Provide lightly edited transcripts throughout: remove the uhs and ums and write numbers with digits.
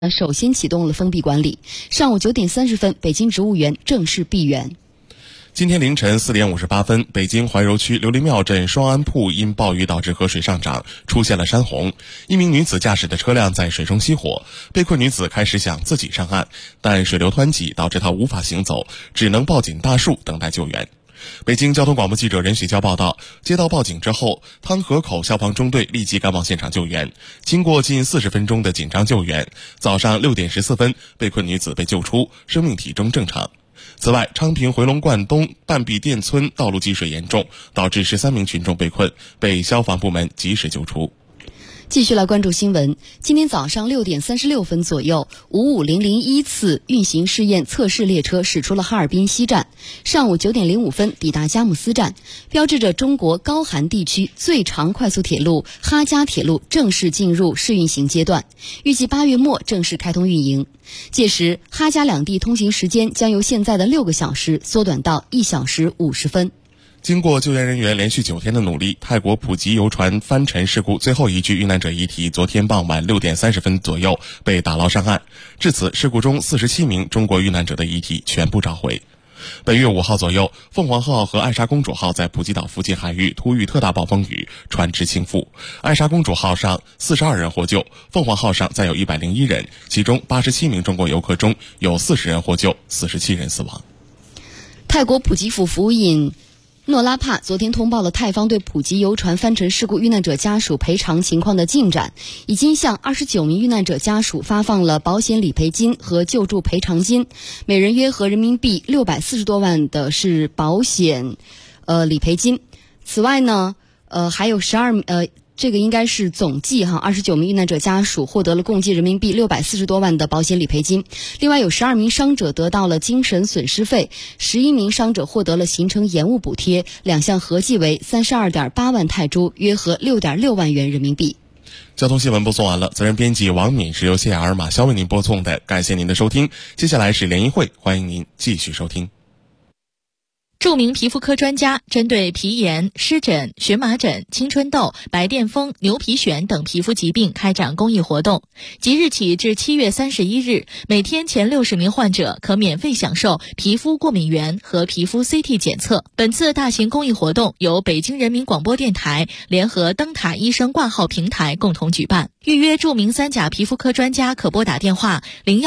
首先启动了封闭管理。上午9点30分，北京植物园正式闭园。 今天凌晨4点58分，北京怀柔区琉璃庙镇双安铺因暴雨导致河水上涨，出现了山洪。一名女子驾驶的车辆在水中熄火，被困女子开始想自己上岸，但水流湍急导致她无法行走，只能抱紧大树等待救援。北京交通广播记者任许娇报道，接到报警之后，汤河口消防中队立即赶往现场救援。经过近40分钟的紧张救援，早上6点14分，被困女子被救出，生命体征正常。此外，昌平回龙观东半壁店村道路积水严重，导致13名群众被困，被消防部门及时救出。 继续来关注新闻。今天早上6点36分左右，55001次运行试验测试列车驶出了哈尔滨西站，上午9点05分抵达佳木斯站，标志着中国高寒地区最长快速铁路哈佳铁路正式进入试运行阶段，预计8月末正式开通运营。届时，哈佳两地通行时间将由现在的6个小时缩短到1小时50分。 经过救援人员连续9天的努力，泰国普吉游船翻沉事故最后一具遇难者遗体昨天傍晚6点30分左右被打捞上岸。至此，事故中47名中国遇难者的遗体全部召回。本月5号左右，凤凰号和爱莎公主号在普吉岛附近海域突遇特大暴风雨，船只倾覆。爱莎公主号上42人获救，凤凰号上再有101人，其中87名中国游客中有40人获救，47人死亡。 泰国普吉府府尹诺拉帕昨天通报了泰方对普吉游船翻沉事故遇难者家属赔偿情况的进展，已经向29名遇难者家属发放了保险理赔金和救助赔偿金，每人约合人民币640多万的是保险理赔金。此外呢，还有这个应该是总计29名遇难者家属获得了共计人民币640多万的保险理赔金。另外有12名伤者得到了精神损失费，11名伤者获得了行程延误补贴，2项合计为32.8万泰铢，约合6.6万元人民币。 交通新闻播送完了，责任编辑王敏是由谢雅尔马肖为您播送的，感谢您的收听。接下来是联谊会，欢迎您继续收听。 著名皮肤科专家针对皮炎、湿疹、荨麻疹、青春痘、白癜风、牛皮癣等皮肤疾病开展公益活动。即日起至7月31日，每天前60名患者可免费享受皮肤过敏原和皮肤 CT 检测。本次大型公益活动由北京人民广播电台联合灯塔医生挂号平台共同举办。预约著名3甲皮肤科专家可拨打电话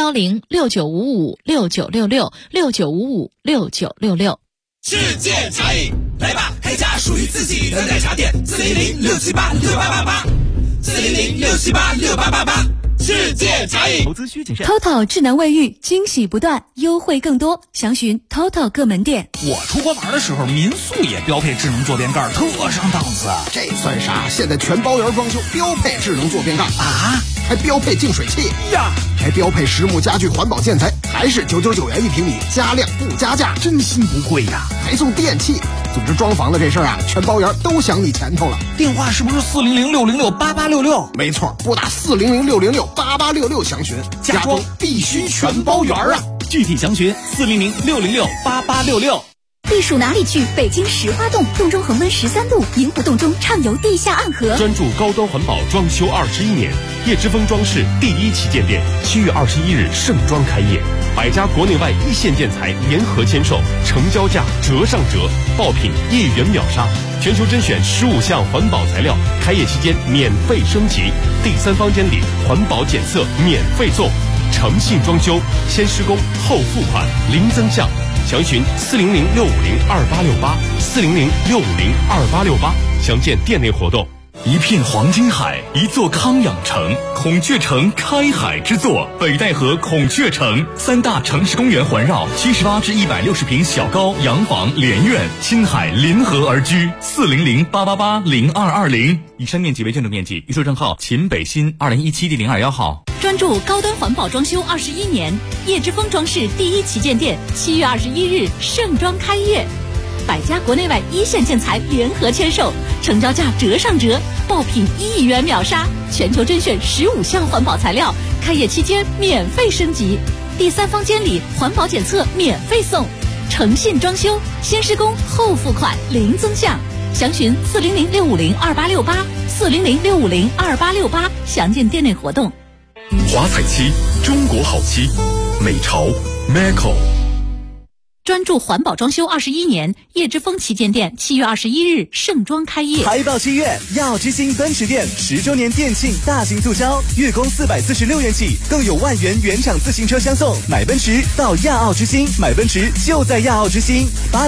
0106955696669556966。 世界茶饮，来吧，开家属于自己的奶茶店，400-678-6888，400-678-6888，世界茶饮。 投资需谨慎。 TOTO 智能卫浴，惊喜不断，优惠更多，详询 TOTO 各门店。 我出国玩的时候，民宿也标配智能坐便盖，特上档次。 这算啥？现在全包圆装修标配智能坐便盖啊，还标配净水器呀，还标配实木家具环保建材，还是999元1平米，加量不加价， 真心不贵呀， 还送电器。总之装潢的这事儿啊，全包圆都想你前头了。 电话是不是400-606-8866？ 没错，拨打400-606-8866详询，家装必须全包圆啊！ 具体详询400-606-8866。 避暑哪里去？北京石花洞，洞中恒温13度，银湖洞中畅游地下暗河。 专注高端环保装修21年，叶之峰装饰第1旗舰店7月21日盛装开业，100家国内外一线建材联合签售，成交价折上折，爆品1元秒杀，全球甄选15项环保材料，开业期间免费升级，第3房间里环保检测免费送，诚信装修，先施工后付款，零增项。详询400-650-2868，400-650-2868，详见店内活动。一片黄金海，一座康养城，孔雀城开海之作，北戴河孔雀城，3大城市公园环绕，78至160平小高洋房连院，亲海临河而居，400-888-0220。以上面积为建筑面积，预售证号秦北新2017第021号。 专注高端环保装修21年，叶之峰装饰第1旗舰店7月21日盛装开业，100家国内外一线建材联合签售，成交价折上折，爆品1元秒杀，全球甄选15项环保材料，开业期间免费升级，第3房间里环保检测免费送，诚信装修，先施工后付款，零增项。详询400-650-2868，400-650-2868，详见店内活动。 华彩漆，中国好漆，美潮 Meco。 专注环保装修21年，叶之峰旗舰店7月21日盛装开业。 海报7月，亚奥之星奔驰店10周年店庆大型促销，月供446元起，更有万元原厂自行车相送。买奔驰到亚奥之星，买奔驰就在亚奥之星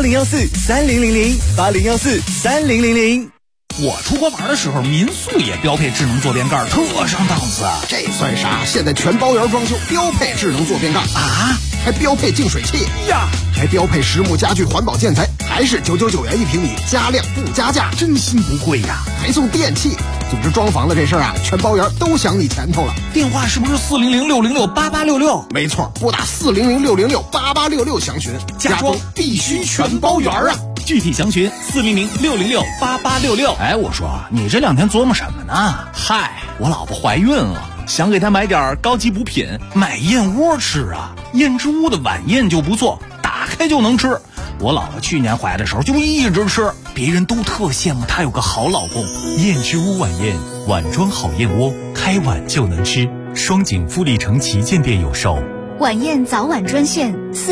，80143000，80143000。 我出国玩的时候，民宿也标配智能坐便盖，特上档次。 这算啥？现在全包圆装修标配智能坐便盖啊， 还标配净水器呀， 还标配实木家具环保建材，还是999元1平米，加量不加价， 真心不贵呀。 还送电器。总之装房的这事儿啊，全包圆都想你前头了。 电话是不是400-606-8866？ 没错，拨打400-606-8866详询。 家装必须全包圆啊！具体详询400-606-8866。哎，我说你这2天琢磨什么呢？嗨，我老婆怀孕了，想给她买点高级补品，买燕窝吃啊。燕之屋的晚宴就不错，打开就能吃。我老婆去年怀的时候就一直吃，别人都特羡慕她有个好老公。 燕之屋晚宴，碗装好燕窝，开碗就能吃。双井富力城旗舰店有售。 晚宴早晚专线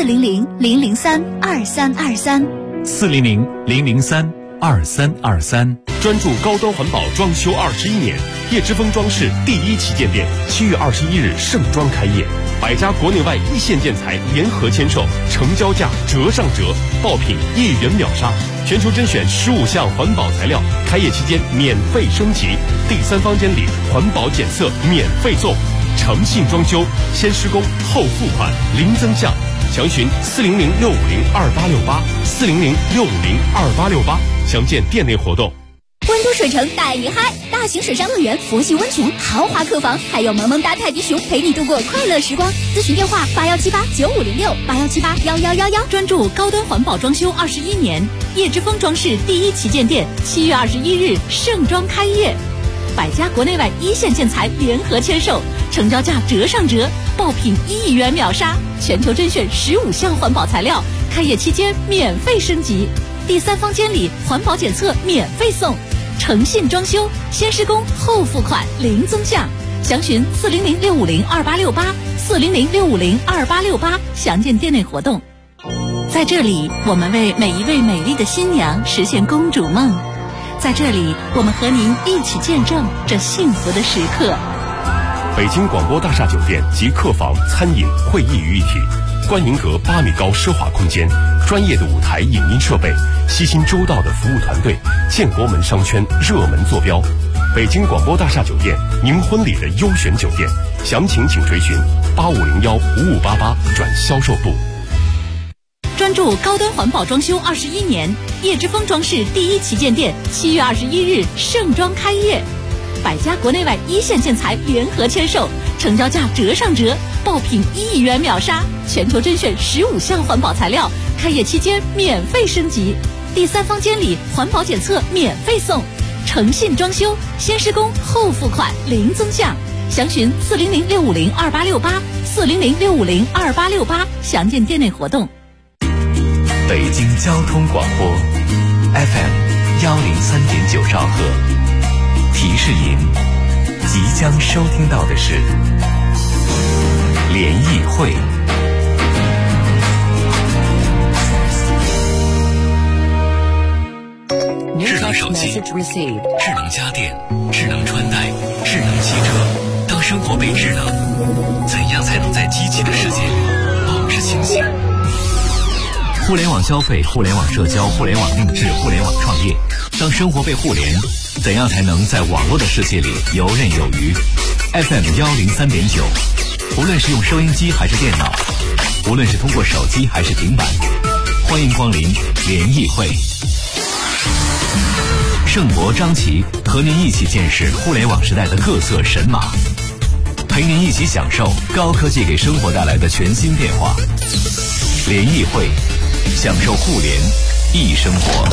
400-003-2323。 400-003-2323。 专注高端环保装修21年，叶之峰装饰第1旗舰店7月21日盛装开业，百家国内外1线建材联合签售，成交价折上折，爆品1元秒杀，全球甄选15项环保材料，开业期间免费升级，第3房间里环保检测免费送，诚信装修，先施工后付款，零增项。详询400-650-2868，400-650-2868，详见店内活动。 温都水城带你嗨！大型水上乐园、佛系温泉、豪华客房，还有萌萌哒泰迪熊陪你度过快乐时光。咨询电话81789506，81781111。 专注高端环保装修21年，叶之峰装饰第1旗舰店7月21日盛装开业，百家国内外1线建材联合签售，成交价折上折，爆品1元秒杀，全球甄选15项环保材料，开业期间免费升级，第3房间里环保检测免费送，诚信装修，先施工后付款，零增项。详询400-650-2868，400-650-2868，详见店内活动。在这里，我们为每一位美丽的新娘实现公主梦。在这里，我们和您一起见证这幸福的时刻。 北京广播大厦酒店集客房、餐饮、会议于一体，观银阁8米高奢华空间，专业的舞台影音设备，悉心周到的服务团队，建国门商圈热门坐标。北京广播大厦酒店，您婚礼的优选酒店，详情请垂询8501-5588转销售部。 专注高端环保装修21年，叶之峰装饰第1旗舰店7月21日盛装开业，百家国内外1线建材联合签售，成交价折上折，爆品1元秒杀，全球甄选15项环保材料，开业期间免费升级，第3房间里环保检测免费送，诚信装修，先施工后付款，零增项。详询400-650-2868，400-650-2868，详见店内活动。 北京交通广播 FM 103.9兆赫，提示您即将收听到的是联谊会。智能手机、智能家电、智能穿戴、智能汽车，当生活被智能，怎样才能在机器的世界里保持清醒？互联网消费、互联网社交、互联网定制、互联网创业，当生活被互联，怎样才能在网络的世界里游刃有余？ FM 103.9，无论是用收音机还是电脑，无论是通过手机还是平板，欢迎光临联谊会。盛博、张琪和您一起见识互联网时代的各色神马，陪您一起享受高科技给生活带来的全新变化。联谊会，享受互联易生活。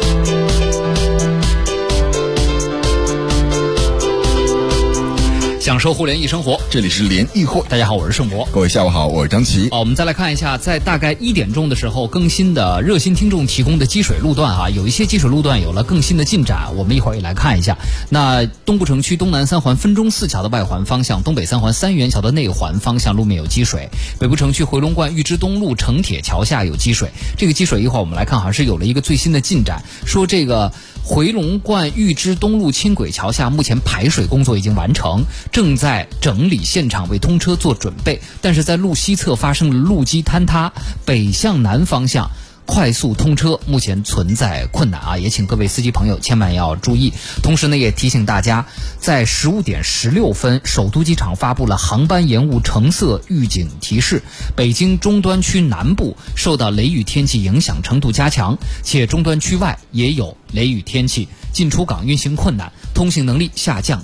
想享受互联易生活， 这里是联谊会。 大家好，我是盛博。 各位下午好，我是张琪。 我们再来看一下，在大概1点钟的时候更新的热心听众提供的积水路段啊，有一些积水路段有了更新的进展，我们一会儿也来看一下。那东部城区东南3环分钟4桥的外环方向，东北3环三元桥的内环方向路面有积水。北部城区回龙观玉芝东路城铁桥下有积水。这个积水一会儿我们来看，好像是有了一个最新的进展，说这个回龙观玉芝东路轻轨桥下目前排水工作已经完成，正在整理现场为通车做准备，但是在路西侧发生了路基坍塌，北向南方向快速通车目前存在困难啊，也请各位司机朋友千万要注意。同时呢，也提醒大家，在15点16分，首都机场发布了航班延误橙色预警提示。北京中端区南部受到雷雨天气影响程度加强，且中端区外也有雷雨天气，进出港运行困难，通行能力下降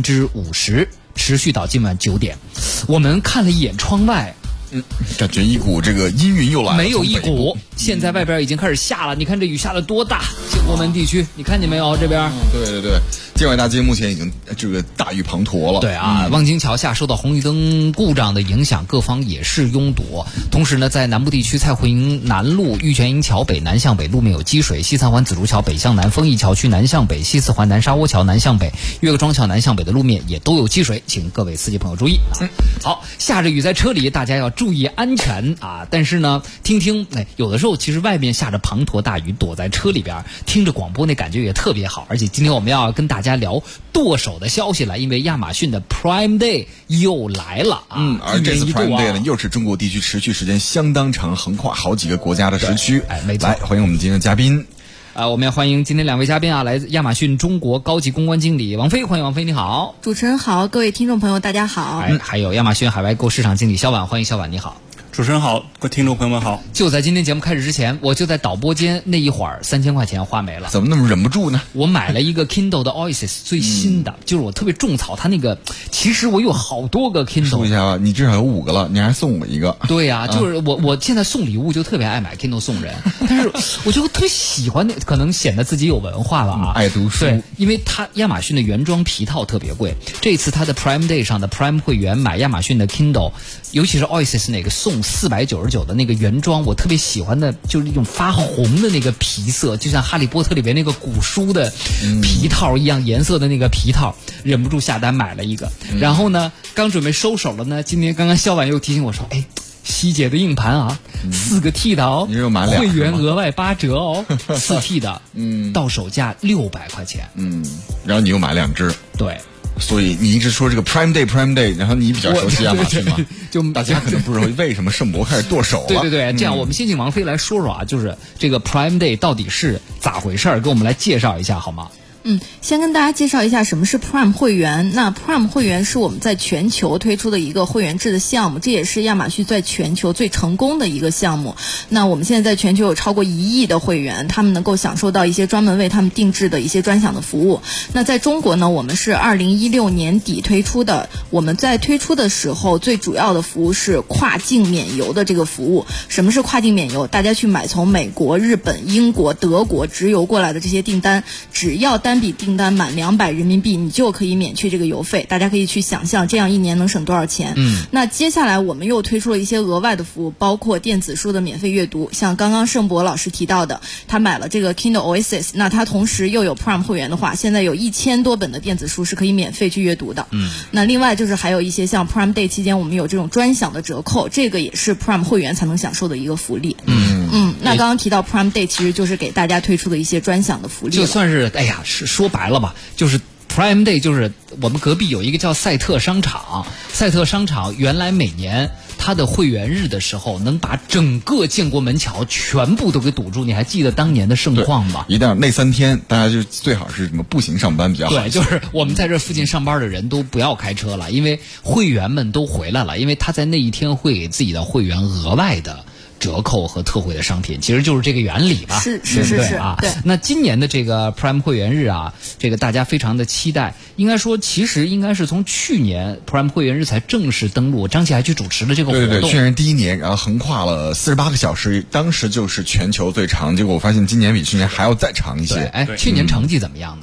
50%，持续到今晚9点。我们看了一眼窗外。 感觉一股这个阴云又来了。 没有一股，现在外边已经开始下了。你看这雨下得多大，建国门地区，你看见没有？这边， 对，建外大街目前已经这个大雨滂沱了。 对啊，望京桥下受到红绿灯故障的影响，各方也是拥堵。同时呢，在南部地区，蔡慧营南路玉泉营桥北南向北路面有积水，西3环紫竹桥北向南，丰益桥区南向北，西4环南沙窝桥南向北，岳各庄桥南向北的路面也都有积水，请各位司机朋友注意啊。好，下着雨在车里，大家要注意安全啊！但是呢，听有的时候其实外面下着滂沱大雨，躲在车里边听着广播那感觉也特别好。而且今天我们要跟大家聊剁手的消息了，因为亚马逊的 Prime Day 又来了啊！ 而这次 Prime Day 呢，又是中国地区持续时间相当长，横跨好几个国家的时区。 没错。 来，欢迎我们今天的嘉宾。 我们要欢迎今天2位嘉宾啊，来自亚马逊中国高级公关经理王飞，欢迎王飞，你好。 主持人好，各位听众朋友大家好。 还有亚马逊海外购市场经理肖婉，欢迎肖婉，你好。 主持人好，各位听众朋友们好。 就在今天节目开始之前，我就在导播间那一会儿3000块钱花没了。 怎么那么忍不住呢？ 我买了一个 Kindle 的 Oasis 最新的，就是我特别种草它那个，其实我有好多个 Kindle。 说一下啊，你至少有5个了，你还送我一个。 对呀，就是我现在送礼物就特别爱买 Kindle 送人，但是我就特别喜欢那，可能显得自己有文化了啊， 爱读书。 对，因为它亚马逊的原装皮套特别贵，这次它的 Prime Day 上的 Prime 会员买亚马逊的 Kindle， 尤其是 Oasis 那个送499的那个原装，我特别喜欢的就是一种发红的那个皮色，就像哈利波特里边那个古书的皮套一样颜色的那个皮套，忍不住下单买了一个。然后呢，刚准备收手了呢，今天刚刚肖婉又提醒我说，希捷的硬盘啊，4个 T 的哦， 你又买2个， 会员额外8折哦，4 T 的，到手价600块钱， 然后你又买2只， 对。 所以你一直说这个 Prime Day， 然后你比较熟悉亚马逊嘛？就大家可能不知道为什么盛博开始剁手了。 对，这样我们先请王飞来说说啊，就是这个 Prime Day 到底是咋回事儿，给我们来介绍一下好吗？ 先跟大家介绍一下什么是 Prime 会员。那 Prime 会员是我们在全球推出的一个会员制的项目，这也是亚马逊在全球最成功的一个项目。那我们现在在全球有超过1亿的会员，他们能够享受到一些专门为他们定制的一些专享的服务。那在中国呢，我们是2016年底推出的。我们在推出的时候，最主要的服务是跨境免邮的这个服务。什么是跨境免邮？大家去买从美国、日本、英国、德国直邮过来的这些订单，只要单笔订单满200人民币，你就可以免去这个邮费。大家可以去想象这样1年能省多少钱。那接下来我们又推出了一些额外的服务，包括电子书的免费阅读。像刚刚盛博老师提到的，他买了这个 Kindle Oasis， 那他同时又有 Prime 会员的话，现在有1000多本的电子书是可以免费去阅读的。那另外就是还有一些像 Prime Day 期间我们有这种专享的折扣，这个也是 Prime 会员才能享受的一个福利。那刚刚提到 Prime Day 其实就是给大家推出的一些专享的福利， 就算是是说白了吧，就是 Prime Day 就是我们隔壁有一个叫赛特商场，赛特商场原来每年它的会员日的时候能把整个建国门桥全部都给堵住，你还记得当年的盛况吗？ 一定那3天大家就最好是什么步行上班比较好。 对，就是我们在这附近上班的人都不要开车了，因为会员们都回来了，因为他在那一天会给自己的会员额外的折扣和特惠的商品，其实就是这个原理吧。 是啊。 对。 那今年的这个 Prime 会员日啊，这个大家非常的期待。应该说，其实应该是从去年 Prime 会员日才正式登陆，张琪还去主持了这个活动。 对，去年第1年，然后横跨了48个小时，当时就是全球最长。结果我发现今年比去年还要再长一些。 去年成绩怎么样呢？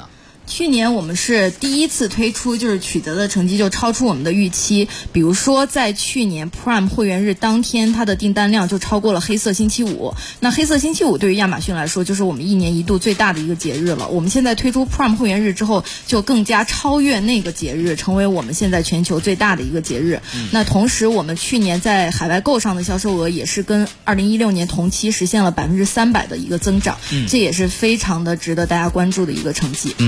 去年我们是第一次推出，就是取得的成绩就超出我们的预期。比如说，在去年 Prime 会员日当天，它的订单量就超过了黑色星期五。那黑色星期五对于亚马逊来说，就是我们一年一度最大的一个节日了。我们现在推出 Prime 会员日之后，就更加超越那个节日，成为我们现在全球最大的一个节日。那同时，我们去年在海外购上的销售额也是跟2016年同期实现了300%的一个增长，这也是非常的值得大家关注的一个成绩。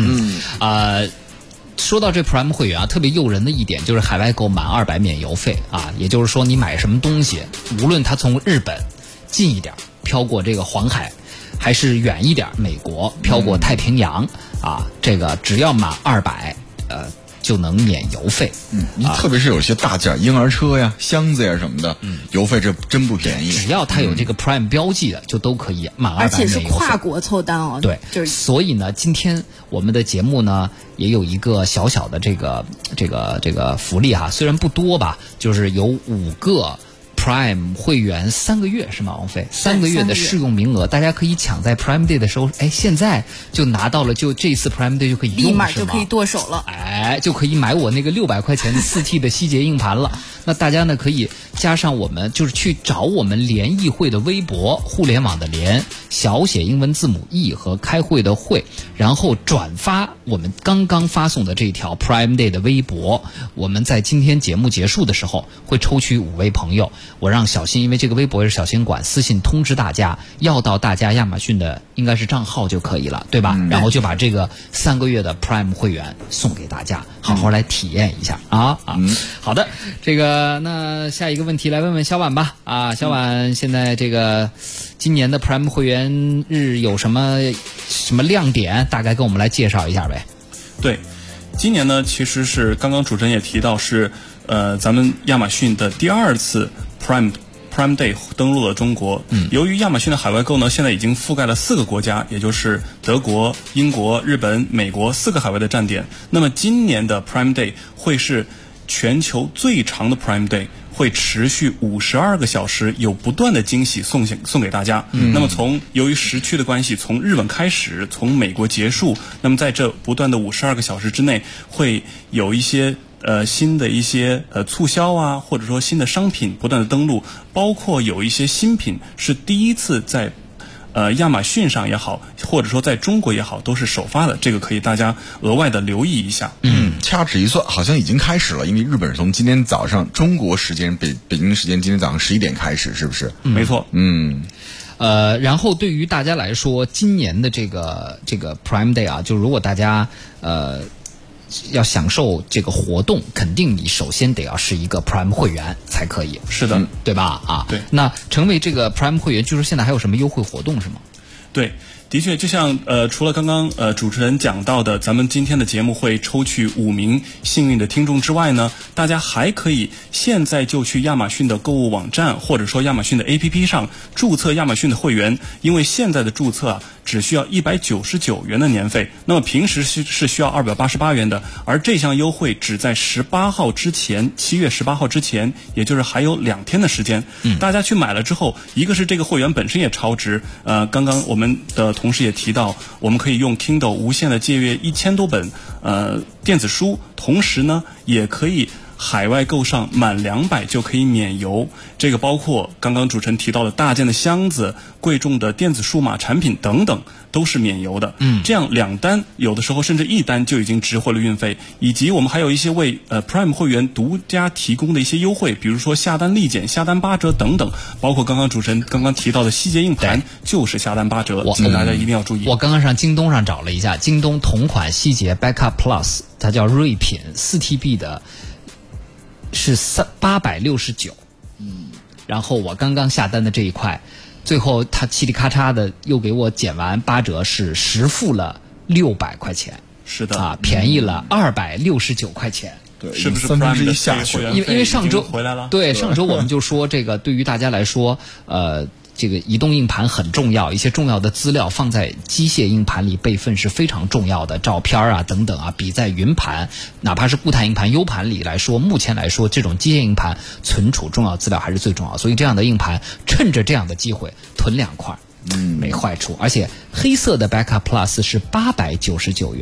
说到这 Prime 会员啊，特别诱人的一点就是海外购满200免邮费啊，也就是说你买什么东西，无论它从日本近一点飘过这个黄海，还是远一点美国飘过太平洋啊，这个只要满200，就能免邮费。 特别是有些大件婴儿车呀、箱子呀什么的，邮费这真不便宜。 只要它有这个 Prime 标记的，就都可以满200免邮费。 而且是跨国凑单哦。 对，就是所以呢，今天我们的节目呢也有一个小小的这个福利哈，虽然不多吧，就是有5个。Prime 会员3个月是吗？王菲3个月的试用名额，大家可以抢在 Prime Day 的时候，现在就拿到了，就这次 Prime Day 就可以用， 立马就可以剁手了， 就可以买我那个600块钱的4T 的希捷硬盘了。那大家呢可以加上我们，就是去找我们联谊会的微博，互联网的联，小写英文字母 E 和开会的会，然后转发我们刚刚发送的这条 Prime Day 的微博。我们在今天节目结束的时候会抽取5位朋友。我让小新，因为这个微博也是小新管，私信通知大家，要到大家亚马逊的应该是账号就可以了，对吧？然后就把这个3个月的 Prime 会员送给大家，好好来体验一下好的，这个那下一个问题来问问小婉吧。小婉，现在这个今年的 Prime 会员日有什么亮点？大概跟我们来介绍一下呗。 对，今年呢，其实是刚刚主持人也提到是。咱们亚马逊的第2次 Prime Day 登陆了中国。由于亚马逊的海外购呢，现在已经覆盖了4个国家，也就是德国、英国、日本、美国4个海外的站点。那么今年的 Prime Day 会是全球最长的 Prime Day， 会持续52个小时，有不断的惊喜送给大家。那么由于时区的关系，从日本开始，从美国结束，那么在这不断的52个小时之内，会有一些新的一些促销啊，或者说新的商品不断的登陆，包括有一些新品是第一次在亚马逊上也好，或者说在中国也好，都是首发的，这个可以大家额外的留意一下。 掐指一算，好像已经开始了，因为日本是从今天早上中国时间北京时间今天早上11点开始，是不是？ 没错。 然后对于大家来说，今年的这个 Prime Day 啊，就如果大家要享受这个活动，肯定你首先得要是一个 Prime 会员才可以。 是的， 对吧？ 对。 那成为这个 Prime 会员，就是现在还有什么优惠活动是吗？ 对。的确，就像除了刚刚主持人讲到的，咱们今天的节目会抽取5名幸运的听众之外呢，大家还可以现在就去亚马逊的购物网站，或者说亚马逊的 APP 上注册亚马逊的会员，因为现在的注册只需要199元的年费，那么平时是需要288元的，而这项优惠只在18号之前，7月18号之前，也就是还有2天的时间。大家去买了之后，一个是这个会员本身也超值，刚刚我们的同时也提到，我们可以用 Kindle 无限的借阅1000多本电子书，同时呢也可以海外购上满200就可以免邮，这个包括刚刚主持人提到的大件的箱子、贵重的电子数码产品等等，都是免邮的。这样2单有的时候甚至1单就已经值回了运费，以及我们还有一些为Prime 会员独家提供的一些优惠，比如说下单立减、下单8折等等，包括刚刚主持人刚刚提到的希捷硬盘就是下单8折，请大家一定要注意。 我刚刚上京东上找了一下，京东同款希捷 Backup Plus， 它叫锐品 4TB 的。是869，然后我刚刚下单的这一块，最后他嘁哩咔嚓的又给我减完8折，是实付了600块钱。 是的便宜了269块钱。 对， 是不是 1/3下去了？ 因为上周回来了。 对，上周我们就说这个对于大家来说，这个移动硬盘很重要，一些重要的资料放在机械硬盘里备份是非常重要的，照片啊等等啊，比在云盘哪怕是固态硬盘 U 盘里来说，目前来说这种机械硬盘存储重要资料还是最重要，所以这样的硬盘趁着这样的机会囤2块没坏处。而且黑色的 Backup Plus 是899元，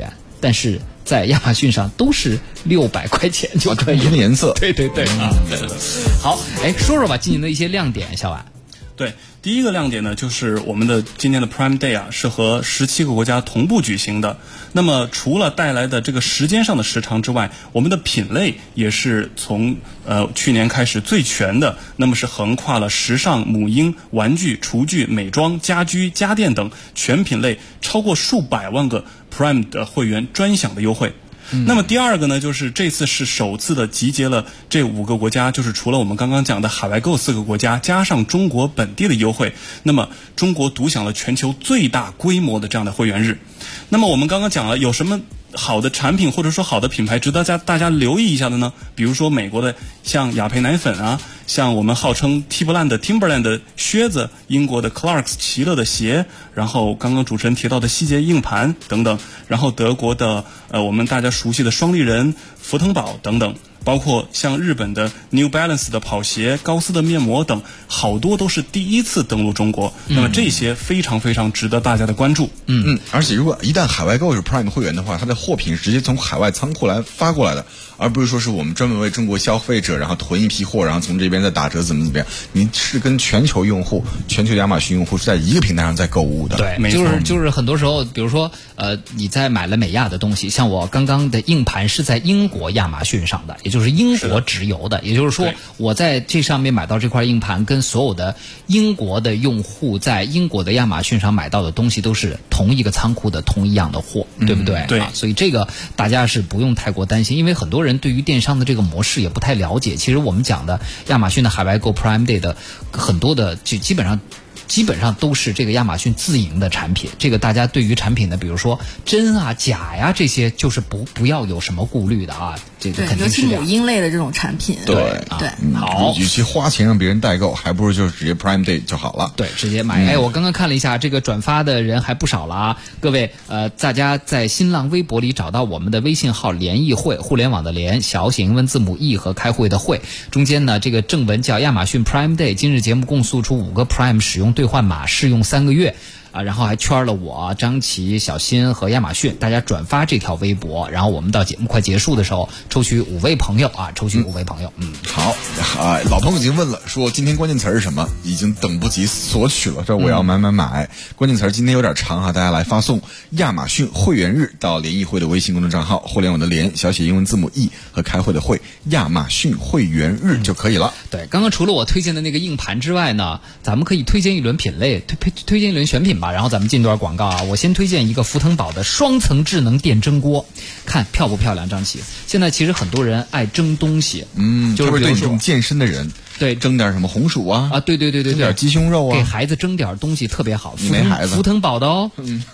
但是在亚马逊上都是600块钱就可以。 什么颜色？ 对啊。好，说说吧，今年的一些亮点，小婉。 对，第一个亮点呢，就是我们的今年的 Prime Day 啊，是和17个国家同步举行的。那么除了带来的这个时间上的时长之外，我们的品类也是从去年开始最全的，那么是横跨了时尚、母婴、玩具、厨具、美妆、家居、家电等全品类，超过数百万个 Prime 的会员专享的优惠。那么第二个呢，就是这次是首次的集结了这5个国家，就是除了我们刚刚讲的海外购4个国家，加上中国本地的优惠，那么中国独享了全球最大规模的这样的会员日。那么我们刚刚讲了有什么好的产品或者说好的品牌值得大家留意一下的呢？比如说美国的像雅培奶粉啊，像我们号称 Timberland 的靴子，英国的 Clarks 奇乐的鞋，然后刚刚主持人提到的希捷硬盘等等，然后德国的我们大家熟悉的双立人、福腾宝等等，包括像日本的 New Balance 的跑鞋、高斯的面膜等，好多都是第一次登陆中国。那么这些非常非常值得大家的关注。 而且如果一旦海外购是 Prime 会员的话，它的货品直接从海外仓库来发过来的，而不是说是我们专门为中国消费者然后囤一批货，然后从这边再打折怎么样。您是跟全球用户、全球亚马逊用户是在一个平台上在购物的。 对，就是很多时候，比如说你在买了美亚的东西，像我刚刚的硬盘是在英国亚马逊上的，也就是英国直邮的，也就是说我在这上面买到这块硬盘，跟所有的英国的用户在英国的亚马逊上买到的东西都是同一个仓库的同一样的货，对不对？ 对， 所以这个大家是不用太过担心，因为很多人对于电商的这个模式也不太了解。其实我们讲的亚马逊的海外购 Prime Day 的很多的就基本上都是这个亚马逊自营的产品，这个大家对于产品的比如说真啊假呀这些就是不要有什么顾虑的啊，这个肯定是尤其母婴类的这种产品。 对， 好， 与其花钱让别人代购，还不如就直接 Prime Day 就好了。 对，直接买。我刚刚看了一下，这个转发的人还不少了啊！各位，大家在新浪微博里找到我们的微信号联谊会，互联网的联，小写英文字母 E 和开会的会，中间呢这个正文叫亚马逊 Prime Day， 今日节目共送出5个 Prime 使用兑换码，试用3个月。然后还圈了我、张琪、小新和亚马逊，大家转发这条微博，然后我们到节目快结束的时候抽取5位朋友啊，抽取5位朋友。 好，老朋友已经问了，说今天关键词是什么？已经等不及索取了，说我要买。关键词今天有点长大家来发送亚马逊会员日到联谊会的微信公众账号，互联网的联，小写英文字母 E 和开会的会，亚马逊会员日就可以了。 对，刚刚除了我推荐的那个硬盘之外呢，咱们可以推荐一轮品类，推荐一轮选品吧。然后咱们进段广告啊，我先推荐一个福腾宝的双层智能电蒸锅，看漂不漂亮？张琪，现在其实很多人爱蒸东西，就是对这种健身的人， 对， 蒸点什么红薯啊， 对，蒸点鸡胸肉啊， 给孩子蒸点东西特别好。 你没孩子？ 福腾宝的哦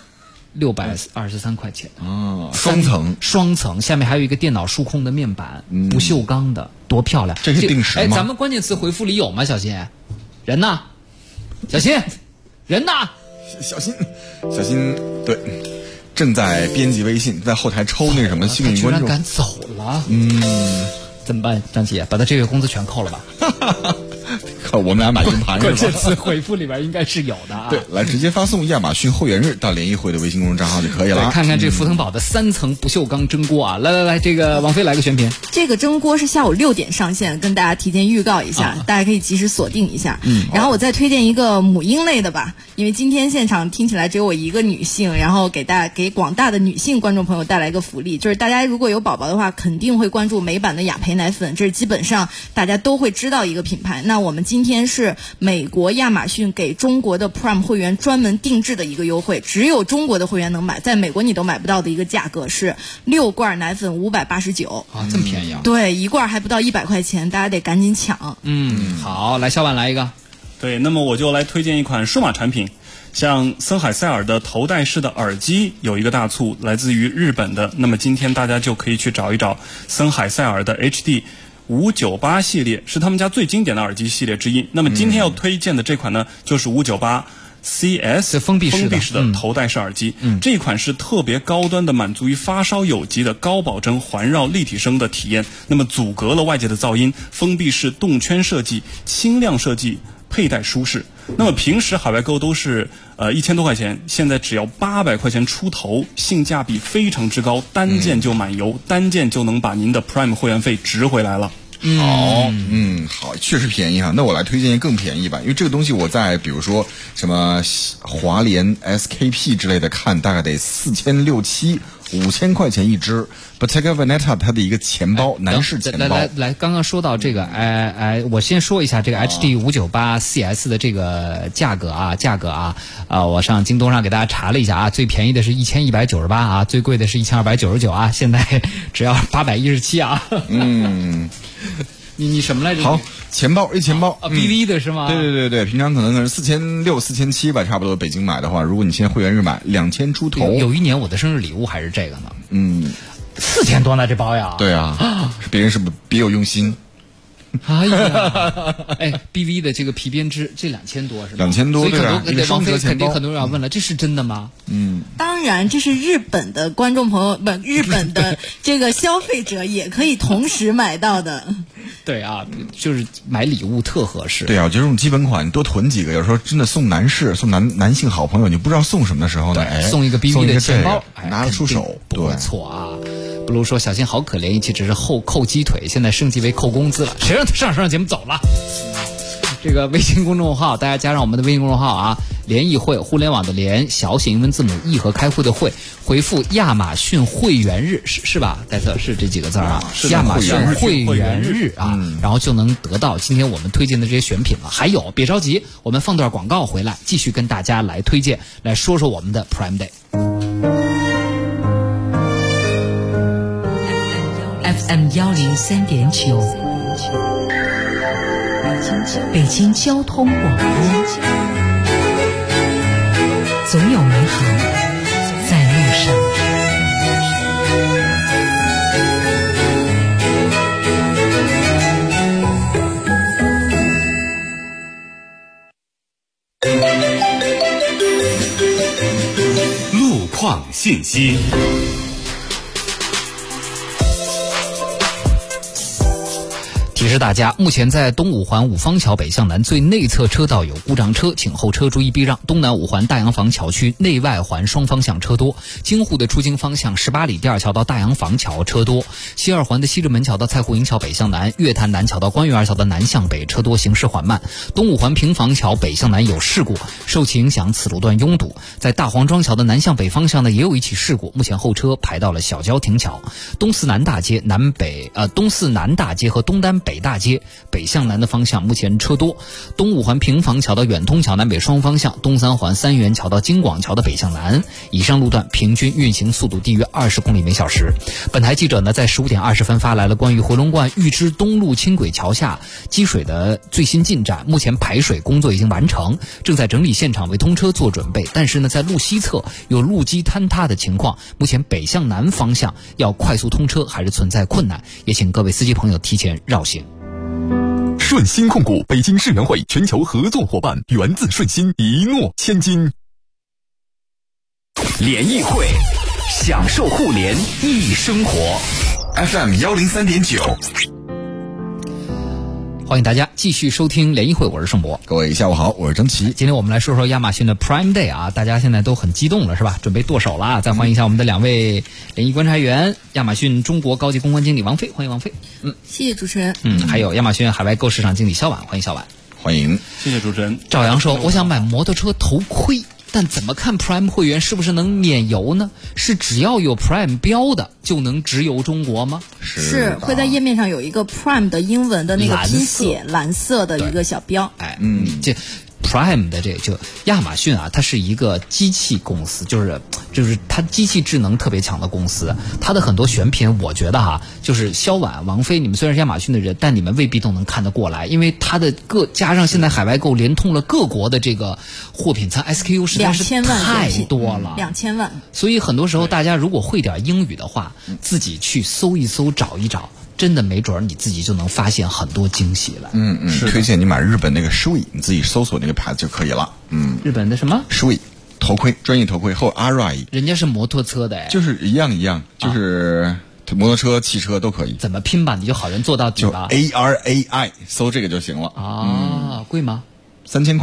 ，623块钱双层，下面还有一个电脑数控的面板，不锈钢的，多漂亮！ 这是定时吗？ 咱们关键词回复里有吗？小新，人呢？小新，人呢？ 小新，对，正在编辑微信，在后台抽那什么幸运观众， 他居然敢走了，怎么办？张琪，把他这月工资全扣了吧？ 靠，我们俩买硬盘是吧？ 关键词回复里边应该是有的啊。 对，来直接发送亚马逊会员日到联谊会的微信公众账号就可以了。 看看这福腾宝的3层不锈钢蒸锅啊！来，这个王菲来个选品。 这个蒸锅是下午6点上线，跟大家提前预告一下，大家可以及时锁定一下。然后我再推荐一个母婴类的吧，因为今天现场听起来只有我一个女性，然后给广大的女性观众朋友带来一个福利，就是大家如果有宝宝的话，肯定会关注美版的雅培奶粉，这是基本上大家都会知道一个品牌。那我们今天是美国亚马逊给中国的 Prime 会员专门定制的一个优惠，只有中国的会员能买，在美国你都买不到的一个价格，是6罐奶粉589 啊，这么便宜啊？ 对，一罐还不到100块钱，大家得赶紧抢。 好，来小婉来一个。 对，那么我就来推荐一款数码产品，像森海塞尔的头戴式的耳机有一个大促，来自于日本的，那么今天大家就可以去找一找森海塞尔的 HD598 系列，是他们家最经典的耳机系列之一。那么今天要推荐的这款呢，就是598 CS 封闭式的头戴式耳机。这一款是特别高端的，满足于发烧友级的高保真环绕立体声的体验，那么阻隔了外界的噪音，封闭式动圈设计，轻量设计，佩戴舒适。 那么平时海外购都是1000多块钱，现在只要800块钱出头，性价比非常之高，单件就满油，单件就能把您的 Prime 会员费值回来了。 好，确实便宜哈。那我来推荐一个更便宜吧，因为这个东西我在比如说什么华联 SKP 之类的看，大概得4600-700、5000块钱一只。Bottega Veneta 它的一个钱包，男士钱包。 来，刚刚说到这个，我先说一下这个 HD 598 CS 的这个价格啊，我上京东上给大家查了一下啊，最便宜的是1198啊，最贵的是1299啊，现在只要817啊。你什么来着？ 好，钱包，钱包 BV 的是吗？ 对，平常可能是4600、4700吧，差不多。北京买的话，如果你现在会员日买2000出头。 有一年我的生日礼物还是这个呢。4000多呢，这包呀。 对啊，别人是不是别有用心？ 哎呀，BV 的这个皮编织，这2000多是吧 ？2000多，对啊。 王菲肯定很多人要问了，这是真的吗？ 当然，这是日本的观众朋友日本的这个消费者也可以同时买到的。 对啊，就是买礼物特合适。 对啊，我觉得这种基本款你多囤几个，有时候真的送男士、送男性好朋友，你不知道送什么的时候呢， 送一个 BV 的钱包， 拿得出手， 不错啊。不如说小新好可怜，一起只是扣鸡腿，现在升级为扣工资了，谁让他上节目走了？这个微信公众号，大家加上我们的微信公众号啊，联谊会，互联网的联，小写英文字母 E 和开会的会，回复亚马逊会员日是吧？戴特是这几个字啊，亚马逊会员日啊，然后就能得到今天我们推荐的这些选品了。还有别着急，我们放段广告回来，继续跟大家来推荐，来说说我们的 Prime Day。 FM 103.9，北京交通广播，总有美好在路上。 路况信息。 提示大家，目前在东五环五方桥北向南最内侧车道有故障车，请后车注意避让。东南五环大洋坊桥区内外环双方向车多，京沪的出京方向18里第二桥到大洋坊桥车多，西二环的西直门桥到蔡湖营桥北向南，月坛南桥到官园二桥的南向北车多，行驶缓慢。东五环平房桥北向南有事故，受其影响此路段拥堵。在大黄庄桥的南向北方向呢也有一起事故，目前后车排到了小郊亭桥。东四南大街东四南大街和东单北大街北向南的方向目前车多，东五环平房桥到远通桥南北双方向，东三环三元桥到京广桥的北向南，以上路段平均运行速度低于20公里每小时。本台记者呢在15点20分发来了关于回龙观玉芝东路轻轨桥下积水的最新进展，目前排水工作已经完成，正在整理现场为通车做准备，但是呢在路西侧有路基坍塌的情况，目前北向南方向要快速通车还是存在困难，也请各位司机朋友提前绕行。 顺鑫控股北京世园会全球合作伙伴，源自顺鑫，一诺千金。 联谊会，享受互联易生活。FM 103.9。 欢迎大家继续收听联谊会，我是盛博。 各位下午好，我是张琪。 今天我们来说说亚马逊的 Prime Day 啊，大家现在都很激动了是吧？准备剁手了啊！再欢迎一下我们的两位联谊观察员，亚马逊中国高级公关经理王飞，欢迎王飞。 谢谢主持人。 还有亚马逊海外购市场经理肖婉，欢迎肖婉。 欢迎， 谢谢主持人。 赵阳说，我想买摩托车头盔，但怎么看 Prime 会员是不是能免邮呢？是只要有 Prime 标的就能直邮中国吗？ 是会在页面上有一个 Prime 的英文的那个拼写，蓝色的一个小标。 这 Prime 的这就亚马逊啊，它是一个机器公司，就是它机器智能特别强的公司。它的很多选品，我觉得就是肖婉、王菲，你们虽然是亚马逊的人，但你们未必都能看得过来，因为它的加上现在海外购联通了各国的这个货品仓 SKU 实在是太多了 ，2000万。 所以很多时候大家如果会点英语的话，自己去搜一搜、找一找。真的没准你自己就能发现很多惊喜了。 推荐你买日本那个 Shui， 你自己搜索那个牌子就可以了。 日本的什么 Shui 头盔，专业头盔后 Arai， 人家是摩托车的就是一样，就是摩托车、汽车都可以。 怎么拼吧？你就好人做到底了。 就 ARAI， 搜这个就行了。 贵吗？ 3000块。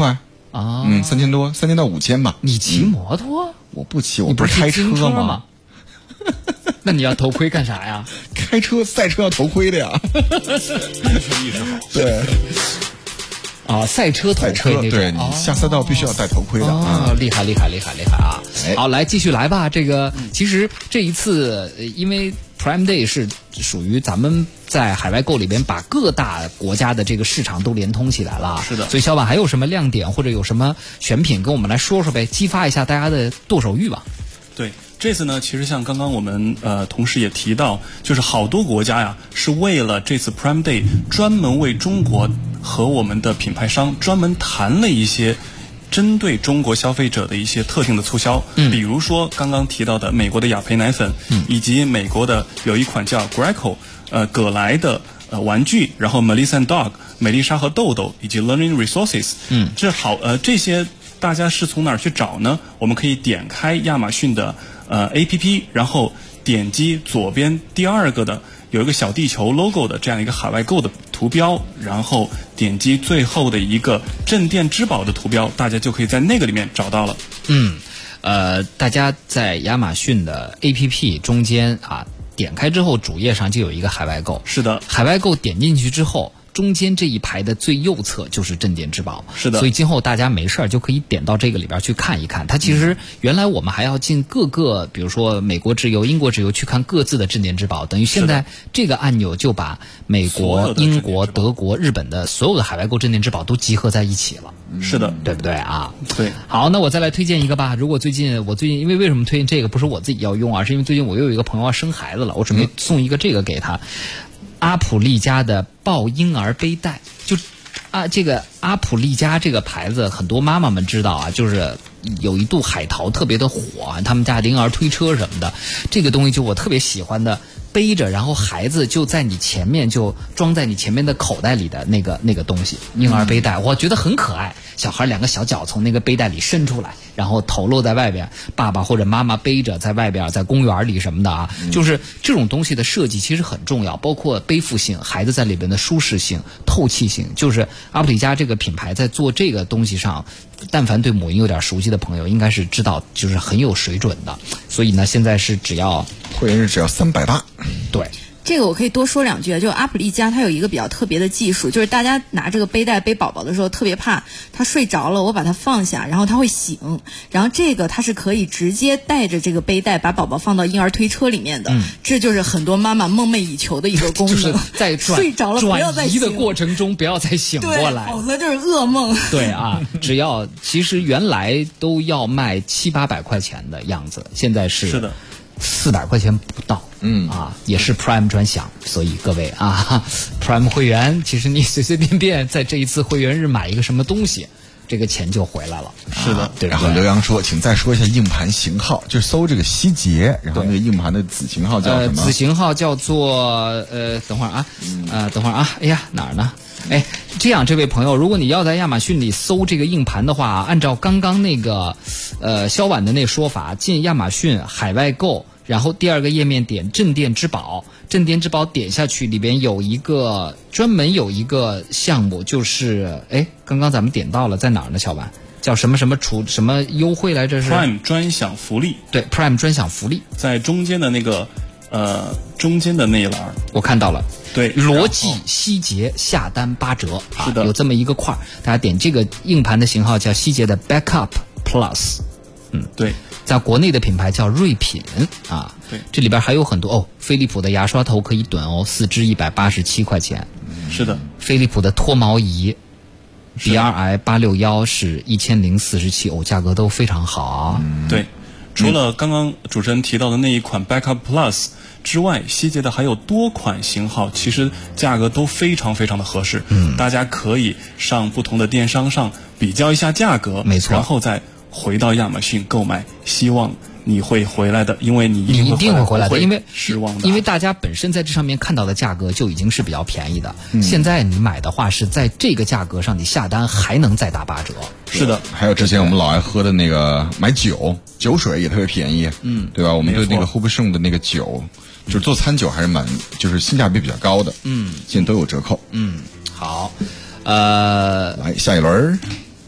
啊 ，3000多，3000到5000吧。 你骑摩托？ 我不骑，我不是开车吗？ 那你要头盔干啥呀？ 开车赛车要头盔的呀。 安全意识好。 对。 啊，赛车头盔那种， 对，你下赛道必须要戴头盔的啊！厉害啊！好，来继续来吧。这个其实这一次，因为 Prime Day 是属于咱们在海外购里边把各大国家的这个市场都连通起来了。 是的。 所以小婉还有什么亮点或者有什么选品跟我们来说说呗，激发一下大家的剁手欲吧。 对。这次呢，其实像刚刚我们同事也提到，就是好多国家呀，是为了这次 Prime Day 专门为中国和我们的品牌商专门谈了一些针对中国消费者的一些特定的促销。比如说刚刚提到的美国的雅培奶粉，以及美国的有一款叫 Greco 葛莱的玩具，然后 Melissa and Dog 美丽莎和豆豆，以及 Learning Resources。这些大家是从哪儿去找呢？我们可以点开亚马逊的APP， 然后点击左边第2个的有一个小地球 logo 的这样一个海外购的图标，然后点击最后的一个镇店之宝的图标，大家就可以在那个里面找到了。 大家在亚马逊的 APP 中间啊，点开之后主页上就有一个海外购。 是的， 海外购点进去之后，中间这一排的最右侧就是镇店之宝。 是的， 所以今后大家没事儿就可以点到这个里边去看一看。它其实原来我们还要进各个，比如说美国直邮、英国直邮去看各自的镇店之宝，等于现在这个按钮就把美国、英国、德国、日本的所有的海外购镇店之宝都集合在一起了。 是的， 对不对啊？ 对。 好，那我再来推荐一个吧。如果我最近因为什么推荐这个？不是我自己要用啊，是因为最近我又有一个朋友要生孩子了，我准备送一个这个给他。阿普利家的抱婴儿背带，这个阿普利家这个牌子，很多妈妈们知道啊，就是有一度海淘特别的火，他们家的婴儿推车什么的，这个东西就我特别喜欢的，背着，然后孩子就在你前面，就装在你前面的口袋里的那个东西，婴儿背带，我觉得很可爱。小孩2个小脚从那个背带里伸出来，然后头露在外边，爸爸或者妈妈背着在外边，在公园里什么的啊，就是这种东西的设计其实很重要，包括背负性、孩子在里边的舒适性、透气性，就是阿普利家这个品牌在做这个东西上，但凡对母婴有点熟悉的朋友，应该是知道就是很有水准的。所以呢，现在是会员日只要380。 对。 这个我可以多说两句，就阿普利家它有一个比较特别的技术，就是大家拿这个背带背宝宝的时候，特别怕他睡着了，我把它放下，然后他会醒。然后这个它是可以直接带着这个背带把宝宝放到婴儿推车里面的，这就是很多妈妈梦寐以求的一个功能。 就是在睡着了不要再转移的过程中不要再醒过来， 否则就是噩梦。 对啊，其实原来都要卖700-800块钱的样子，现在是的。 400块钱不到，也是 Prime 专享，所以各位啊 ，Prime 会员，其实你随随便便在这一次会员日买一个什么东西，这个钱就回来了。 是的， 对。 然后刘洋说，请再说一下硬盘型号，就搜这个希捷，然后那个硬盘的子型号叫什么？ 子型号叫做等会儿啊，哎呀哪儿呢？哎，这样，这位朋友，如果你要在亚马逊里搜这个硬盘的话，按照刚刚那个肖婉的那说法，进亚马逊海外购，然后第2个页面点镇店之宝，镇店之宝点下去，里边专门有一个项目，就是刚刚咱们点到了，在哪儿呢？小婉叫什么优惠来着？是 Prime 专享福利。 对 ，Prime 专享福利， 在中间的那个中间的那一栏， 我看到了。 对， 罗技希捷下单8折， 是的， 有这么一个块，大家点这个硬盘的型号叫希捷的 Backup Plus， 对， 在国内的品牌叫瑞品啊， 对， 这里边还有很多飞利浦的牙刷头可以囤4支187块钱， 是的， 飞利浦的脱毛仪 BRI 861是1047，价格都非常好， 对，除了刚刚主持人提到的那一款 Backup Plus之外，希捷的还有多款型号，其实价格都非常非常的合适。大家可以上不同的电商上比较一下价格， 没错， 然后再回到亚马逊购买。希望你会回来的，因为你一定会回来的，因为失望的， 因为大家本身在这上面看到的价格就已经是比较便宜的。现在你买的话是在这个价格上，你下单还能再打8折。 是的， 还有之前我们老爱喝的那个买酒水也特别便宜，对吧？我们对那个呼不胜的那个酒。就是做餐酒还是就是性价比比较高的，现在都有折扣。 好， 来下一轮。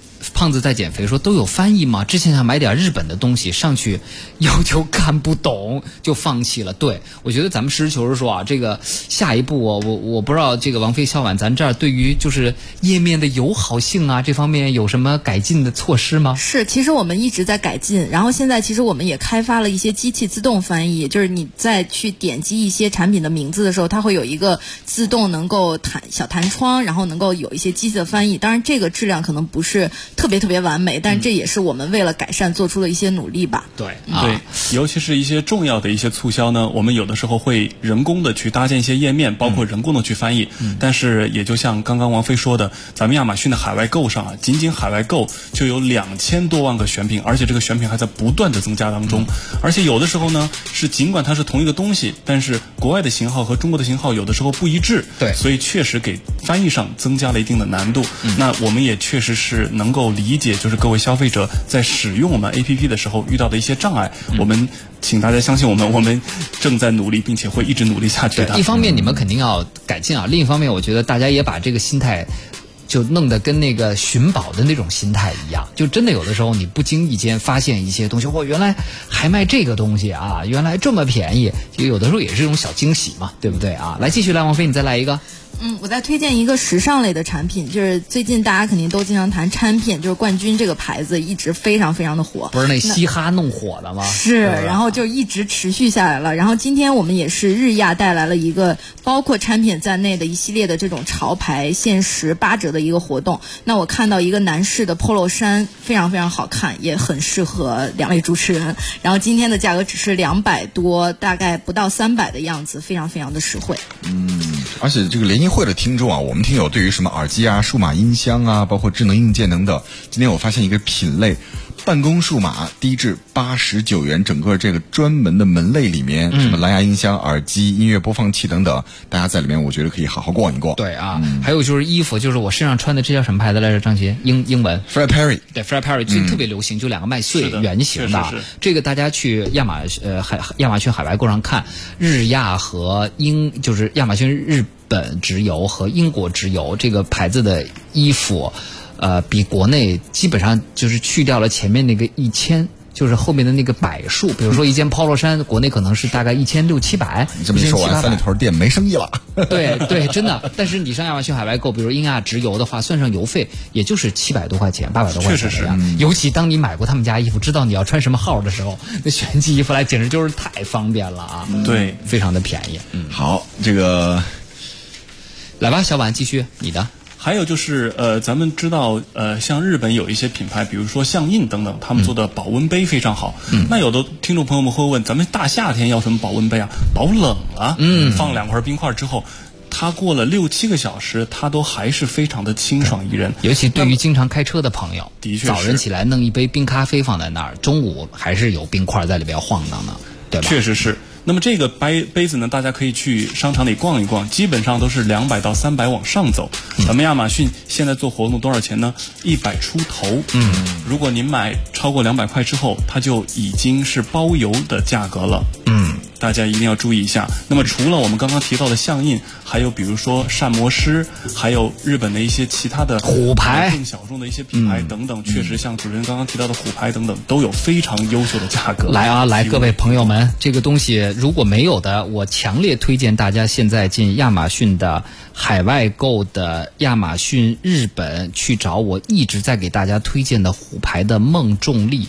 胖子在减肥说都有翻译吗？之前想买点日本的东西上去，要求看不懂就放弃了。对，我觉得咱们实事求是说啊，这个下一步我不知道这个王菲小婉咱这儿对于就是页面的友好性啊这方面有什么改进的措施吗？ 是，其实我们一直在改进，然后现在其实我们也开发了一些机器自动翻译，就是你在去点击一些产品的名字的时候，它会有一个自动能够小弹窗，然后能够有一些机器的翻译。当然这个质量可能不是特别完美，但这也是我们为了改善做出的一些努力吧。 对， 对，尤其是一些重要的一些促销呢，我们有的时候会人工的去搭建一些页面，包括人工的去翻译。但是也就像刚刚王菲说的，咱们亚马逊的海外购上啊，仅仅海外购就有2000多万个选品，而且这个选品还在不断的增加当中。而且有的时候呢，是尽管它是同一个东西，但是国外的型号和中国的型号有的时候不一致。 对， 所以确实给翻译上增加了一定的难度。那我们也确实是能够理解，就是各位消费者在使用我们 APP 的时候遇到的一些障碍。我们请大家相信我们正在努力，并且会一直努力下去的。 一方面你们肯定要改进啊，另一方面我觉得大家也把这个心态就弄得跟那个寻宝的那种心态一样，就真的有的时候你不经意间发现一些东西，原来还卖这个东西啊，原来这么便宜，就有的时候也是一种小惊喜嘛，对不对啊？来，继续来，王菲，你再来一个。 我再推荐一个时尚类的产品，就是最近大家肯定都经常谈产品，就是冠军这个牌子一直非常的火。 不是那嘻哈弄火的吗？ 是，然后就一直持续下来了。然后今天我们也是日亚带来了一个包括产品在内的一系列的这种潮牌限时8折的一个活动。那我看到一个男士的 polo 衫非常好看，也很适合2位主持人。然后今天的价格只是200多，大概不到300的样子，非常的实惠。 而且这个联谊会的听众啊，我们听友对于什么耳机啊、数码音箱啊，包括智能硬件等等，今天我发现一个品类，办公数码低至89元，整个这个专门的门类里面，什么蓝牙音箱、耳机、音乐播放器等等，大家在里面我觉得可以好好逛一逛。 对啊，还有就是衣服，就是我身上穿的这叫什么牌子来着？张杰，英文 Fred Perry。 对 Fred Perry 最近特别流行，就2个麦穗圆形的，这个大家去亚马逊海外购上看，日亚和就是亚马逊日本直邮和英国直邮这个牌子的衣服，比国内基本上就是去掉了前面那个1000，就是后面的那个摆数。比如说一件 polo 衫，国内可能是大概1600-700。 你这么一说完，三里屯店没生意了。 对，真的。但是你上亚马逊海外购，比如英亚直邮的话，算上邮费，也就是700多块钱、800多块钱。 确实是。 尤其当你买过他们家衣服，知道你要穿什么号的时候，那选起衣服来简直就是太方便了啊！ 对， 非常的便宜。 好，这个来吧，小婉，继续你的。 还有就是咱们知道像日本有一些品牌，比如说象印等等，他们做的保温杯非常好。那有的听众朋友们会问，咱们大夏天要什么保温杯啊？保冷啊。放2块冰块之后，它过了6-7个小时，它都还是非常的清爽宜人。 尤其对于经常开车的朋友， 的确早晨起来弄一杯冰咖啡放在那儿，中午还是有冰块在里边晃荡呢，对吧？ 确实是。那么这个杯子呢，大家可以去商场里逛一逛，基本上都是200到300往上走。咱们亚马逊现在做活动多少钱呢？100出头。如果您买超过200块之后，它就已经是包邮的价格了。大家一定要注意一下。那么除了我们刚刚提到的象印，还有比如说膳魔师，还有日本的一些其他的虎牌更小众的一些品牌等等，确实像主持人刚刚提到的虎牌等等，都有非常优秀的价格。 来各位朋友们，这个东西如果没有的，我强烈推荐大家现在进亚马逊的海外购的亚马逊日本去找我一直在给大家推荐的虎牌的梦重力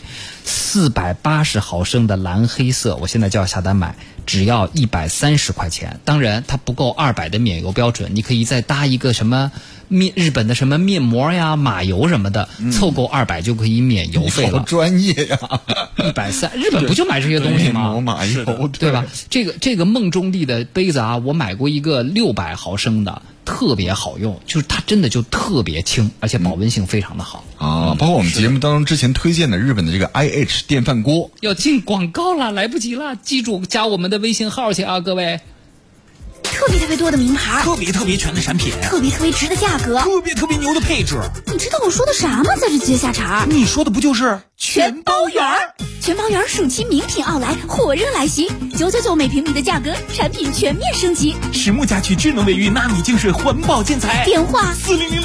480毫升的蓝黑色，我现在就要下单买，只要130块钱。当然它不够200的免邮标准，你可以再搭一个什么日本的什么面膜呀、马油什么的，凑够200就可以免邮费了。 好专业呀 ！130，日本不就买这些东西吗？ 面膜、马油， 对吧？这个梦中力的杯子啊，我买过一个600毫升的，特别好用，就是它真的就特别轻，而且保温性非常的好啊。包括我们节目当中之前推荐的日本的这个 IH 电饭锅， 要进广告了，来不及了，记住加我们的微信号去啊，各位。 特别别特别多的名牌， 特别特别全的产品， 特别特别值的价格， 特别特别牛的配置。 你知道我说的啥吗？在这接下茬， 你说的不就是全包圆？全包圆暑期名品奥莱火热来袭，999每平米的价格，产品全面升级。 实木家居智能卫浴纳米净水环保建材， 电话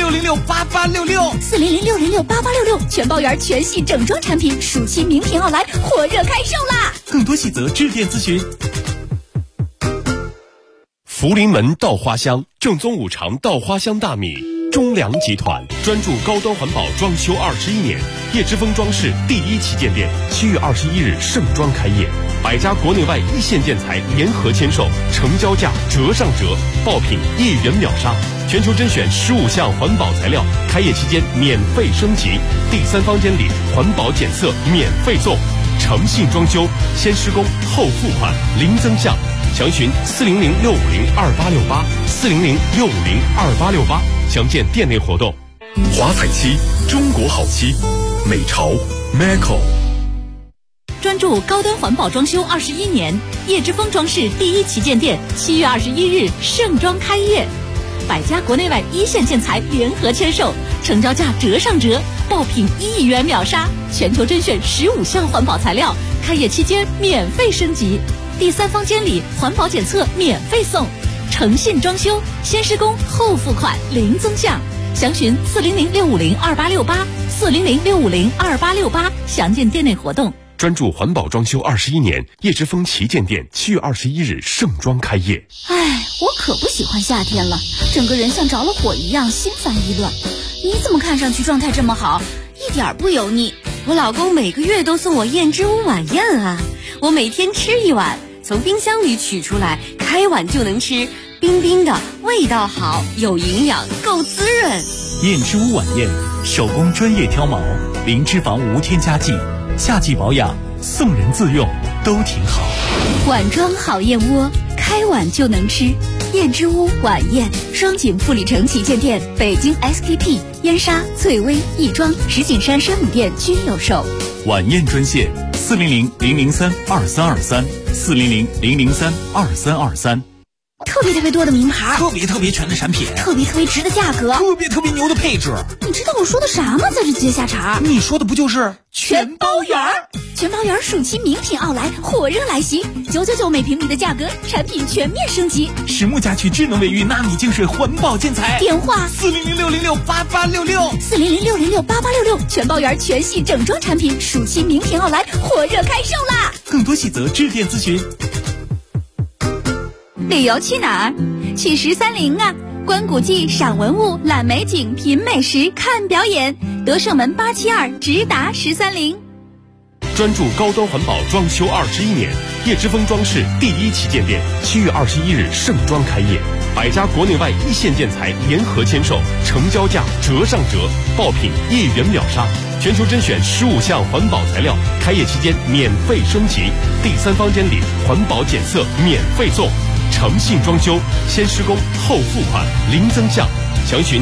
400-606-8866，400-606-8866， 全包圆全系整装产品暑期名品奥莱火热开售啦！ 更多细则致电咨询。 福临门稻花香，正宗五常稻花香大米。中粮集团专注高端环保装修21年，叶之峰装饰第1旗舰店7月21日盛装开业，100家国内外一线建材联合签售，成交价折上折，爆品1元秒杀，全球甄选15项环保材料，开业期间免费升级，第3方监理环保检测免费送，诚信装修，先施工后付款，零增项。详询400-650-2868，400-650-2868，详见店内活动。 华彩漆，中国好漆，美潮 Macco。 专注高端环保装修21年，叶之峰装饰第1旗舰店7月21日盛装开业，100家国内外一线建材联合签售，成交价折上折，爆品1亿元秒杀，全球甄选15项环保材料，开业期间免费升级，第3方监理环保检测免费送，诚信装修，先施工后付款，零增项。详询400-650-2868，400-650-2868，详见店内活动。 专注环保装修21年，叶之峰旗舰店7月21日盛装开业。 哎，我可不喜欢夏天了，整个人像着了火一样，心烦意乱。你怎么看上去状态这么好，一点不油腻？ 我老公每个月都送我燕之屋晚宴啊，我每天吃一碗，从冰箱里取出来，开碗就能吃，冰冰的，味道好，有营养，够滋润。 燕之屋晚宴，手工专业挑毛，零脂肪无添加剂，夏季保养，送人自用都挺好。 碗装好燕窝，开碗就能吃。燕之屋晚宴，双井富力城旗舰店、北京 SKP、燕莎、翠微、亦庄、石景山山姆店均有售。 晚宴专线400-003-2323，400-003-2323。 特别特别多的名牌， 特别特别全的产品， 特别特别值的价格， 特别特别牛的配置。 你知道我说的啥吗？在这接下茬， 你说的不就是全包圆？全包圆暑期名品奥莱火热来袭，999每平米的价格，产品全面升级。 实木家居智能卫浴纳米净水环保建材， 电话 400-606-8866，400-606-8866， 全包圆全系整装产品暑期名品奥莱火热开售啦！ 更多细则致电咨询。 旅游去哪儿？去13陵啊！观古迹、赏文物、览美景、品美食、看表演，德胜门872直达13陵。 专注高端环保装修21年，叶之峰装饰第1旗舰店7月21日盛装开业，100家国内外一线建材联合签售，成交价折上折，爆品1元秒杀，全球甄选15项环保材料，开业期间免费升级，第3方监理环保检测免费送，诚信装修，先施工后付款，零增项。详询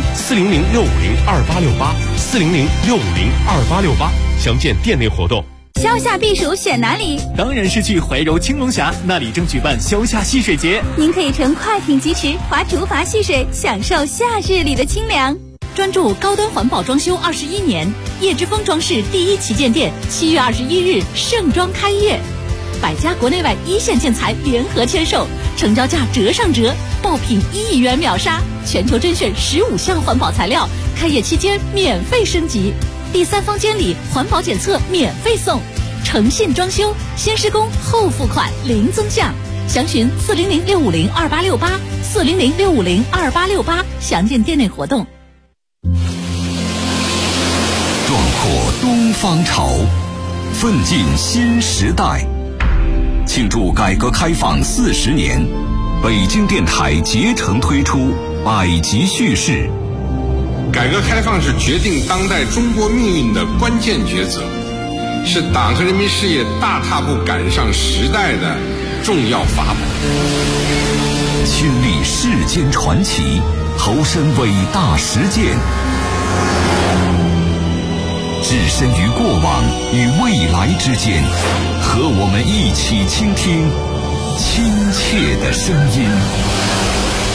400-650-2868，400-650-2868，详见店内活动。 消夏避暑选哪里？ 当然是去怀柔青龙峡，那里正举办消夏戏水节。 您可以乘快艇疾驰，划竹筏戏水，享受夏日里的清凉。 专注高端环保装修21年，叶之峰装饰第1旗舰店7月21日盛装开业，100家国内外一线建材联合签售，成交价折上折，爆品1亿元秒杀，全球甄选15项环保材料，开业期间免费升级，第3方监理环保检测免费送，诚信装修，先施工后付款，零增项。详询400-650-2868，400-650-2868，详见店内活动。 壮阔东方潮，奋进新时代。庆祝改革开放40年，北京电台竭诚推出百集叙事。 改革开放是决定当代中国命运的关键抉择，是党和人民事业大踏步赶上时代的重要法宝。 亲历世间传奇，投身伟大实践，置身于过往与未来之间，和我们一起倾听亲切的声音。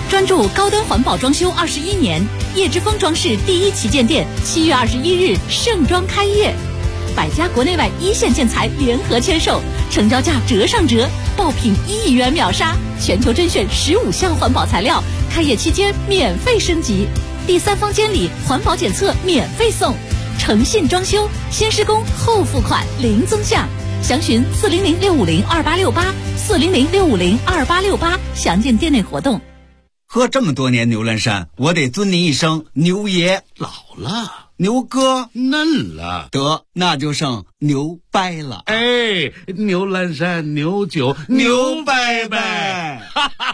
专注高端环保装修21年，叶之峰装饰第一旗舰店7月21日盛装开业，百家国内外一线建材联合签售，成交价折上折，爆品1亿元秒杀，全球甄选15项环保材料，开业期间免费升级，第三方监理环保检测免费送，诚信装修，先施工后付款零增项，详询400-650-2868，400-650-2868，详见店内活动。 喝这么多年牛栏山，我得尊您一声牛爷。 老了， 牛哥嫩了， 得那就剩牛掰了。 哎，牛栏山牛酒牛掰掰。